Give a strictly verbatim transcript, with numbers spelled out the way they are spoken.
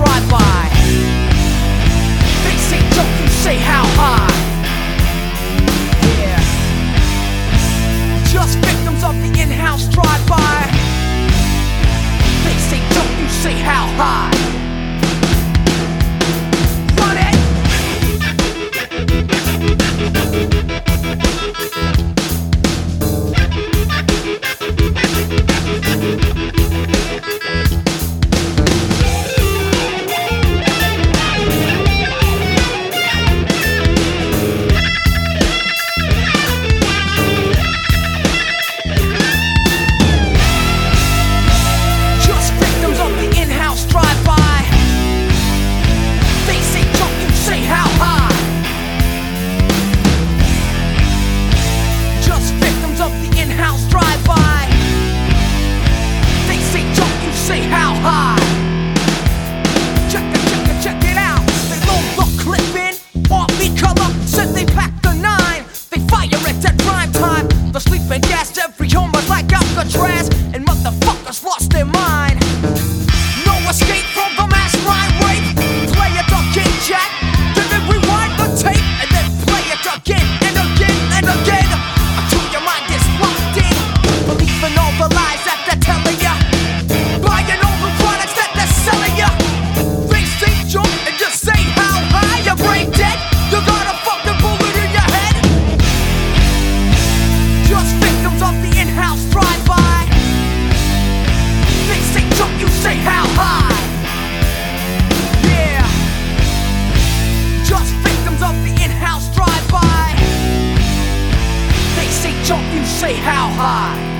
drive-by. They say don't you say how high. Yeah. Just victims of the in-house drive-by. They say don't you say how high. Run it. And gassed every home was like Alcatraz, and motherfuckers lost their mind. No escape from the mass crime rape. Play it again, Jack. Then they rewind the tape, and then play it again and again and again until your mind is locked in, believing all the lies that they're telling ya, buying all the products that they're selling ya. They say jump and just say how high. Your brain dead. You got a fucking bullet in your head. Just victims of the in-house drive-by. They say jump, you say how high. Yeah. Just victims of the in-house drive-by. They say jump, you say how high.